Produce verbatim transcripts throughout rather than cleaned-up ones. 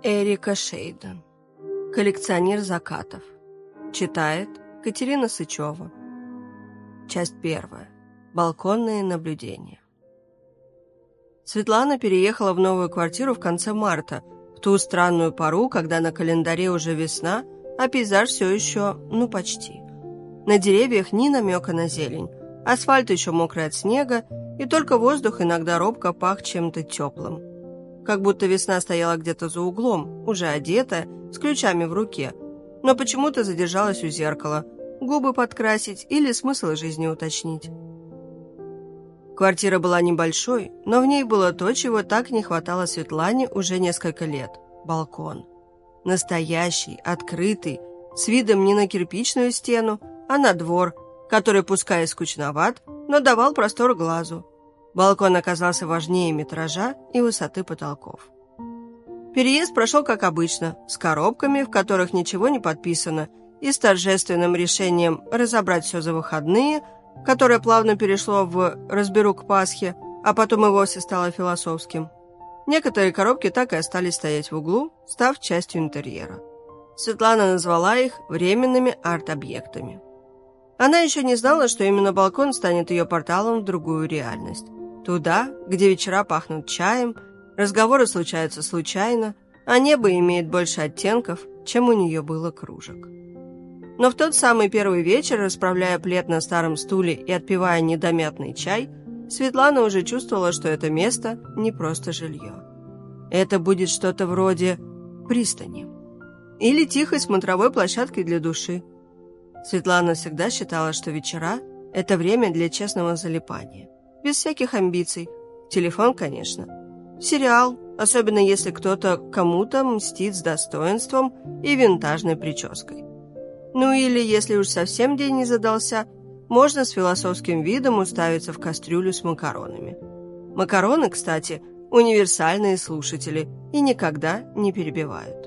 Эрика Шейден. Коллекционер закатов. Читает Катерина Сычева. Часть первая. Балконные наблюдения. Светлана переехала в новую квартиру в конце марта, в ту странную пору, когда на календаре уже весна, а пейзаж все еще, ну, почти. На деревьях ни намека на зелень, асфальт еще мокрый от снега, и только воздух иногда робко пах чем-то теплым. Как будто весна стояла где-то за углом, уже одетая, с ключами в руке, но почему-то задержалась у зеркала, губы подкрасить или смысл жизни уточнить. Квартира была небольшой, но в ней было то, чего так не хватало Светлане уже несколько лет – балкон. Настоящий, открытый, с видом не на кирпичную стену, а на двор, который пускай и скучноват, но давал простор глазу. Балкон оказался важнее метража и высоты потолков. Переезд прошел как обычно, с коробками, в которых ничего не подписано, и с торжественным решением разобрать все за выходные, которое плавно перешло в «разберу к Пасхе», а потом и вовсе стало философским. Некоторые коробки так и остались стоять в углу, став частью интерьера. Светлана назвала их временными арт-объектами. Она еще не знала, что именно балкон станет ее порталом в другую реальность. Туда, где вечера пахнут чаем, разговоры случаются случайно, а небо имеет больше оттенков, чем у нее было кружек. Но в тот самый первый вечер, расправляя плед на старом стуле и отпивая недомятный чай, Светлана уже чувствовала, что это место не просто жилье. Это будет что-то вроде пристани или тихой смотровой площадки для души. Светлана всегда считала, что вечера – это время для честного залипания. Без всяких амбиций. Телефон, конечно. Сериал, особенно если кто-то кому-то мстит с достоинством и винтажной прической. Ну или, если уж совсем день не задался, можно с философским видом уставиться в кастрюлю с макаронами. Макароны, кстати, универсальные слушатели и никогда не перебивают.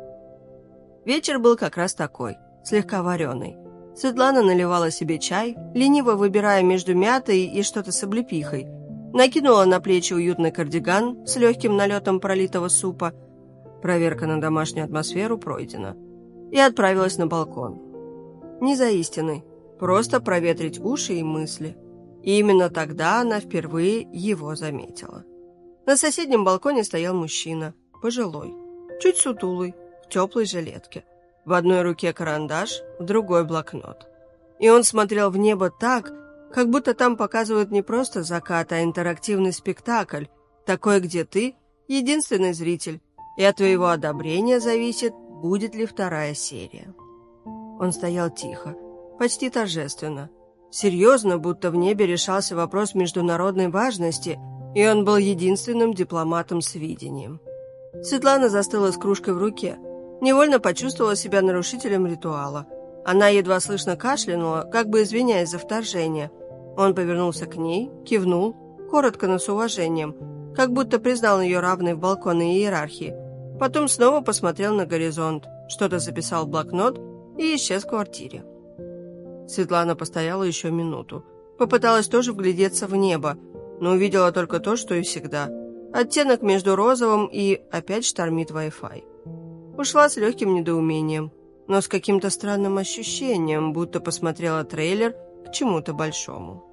Вечер был как раз такой, слегка вареный. Светлана наливала себе чай, лениво выбирая между мятой и что-то с облепихой, накинула на плечи уютный кардиган с легким налетом пролитого супа, проверка на домашнюю атмосферу пройдена, и отправилась на балкон. Не за истиной, просто проветрить уши и мысли. И именно тогда она впервые его заметила. На соседнем балконе стоял мужчина, пожилой, чуть сутулый, в теплой жилетке. В одной руке карандаш, в другой блокнот. И он смотрел в небо так, как будто там показывают не просто закат, а интерактивный спектакль, такой, где ты – единственный зритель, и от твоего одобрения зависит, будет ли вторая серия. Он стоял тихо, почти торжественно. Серьезно, будто в небе решался вопрос международной важности, и он был единственным дипломатом с видением. Светлана застыла с кружкой в руке. Невольно почувствовала себя нарушителем ритуала. Она едва слышно кашлянула, как бы извиняясь за вторжение. Он повернулся к ней, кивнул, коротко, но с уважением, как будто признал ее равной в балконной иерархии. Потом снова посмотрел на горизонт, что-то записал в блокнот и исчез в квартире. Светлана постояла еще минуту. Попыталась тоже вглядеться в небо, но увидела только то, что и всегда. Оттенок между розовым и опять штормит Wi-Fi. Ушла с легким недоумением, но с каким-то странным ощущением, будто посмотрела трейлер к чему-то большому.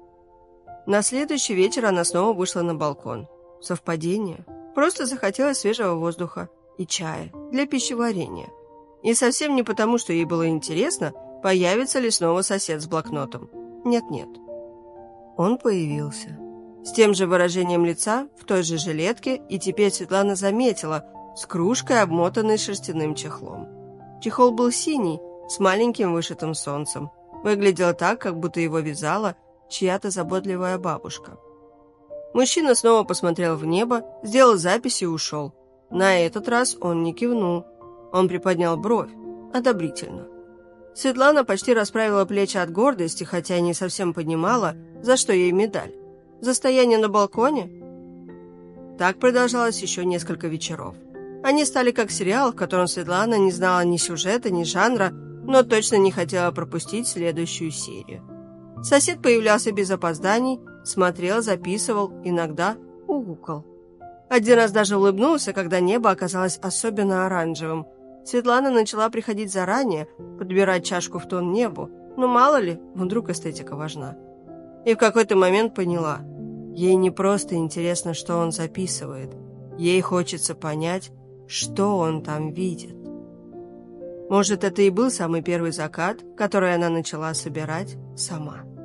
На следующий вечер она снова вышла на балкон. Совпадение? Просто захотелось свежего воздуха и чая для пищеварения. И совсем не потому, что ей было интересно, появится ли снова сосед с блокнотом. Нет-нет. Он появился. С тем же выражением лица, в той же жилетке, и теперь Светлана заметила – с кружкой, обмотанной шерстяным чехлом. Чехол был синий, с маленьким вышитым солнцем. Выглядел так, как будто его вязала чья-то заботливая бабушка. Мужчина снова посмотрел в небо, сделал запись и ушел. На этот раз он не кивнул. Он приподнял бровь, одобрительно. Светлана почти расправила плечи от гордости, хотя и не совсем понимала, за что ей медаль. За стояние на балконе? Так продолжалось еще несколько вечеров. Они стали как сериал, в котором Светлана не знала ни сюжета, ни жанра, но точно не хотела пропустить следующую серию. Сосед появлялся без опозданий, смотрел, записывал, иногда угукал. Один раз даже улыбнулся, когда небо оказалось особенно оранжевым. Светлана начала приходить заранее, подбирать чашку в тон небу, но мало ли, вдруг эстетика важна. И в какой-то момент поняла, ей не просто интересно, что он записывает, ей хочется понять, что он там видит. Может, это и был самый первый закат, который она начала собирать сама.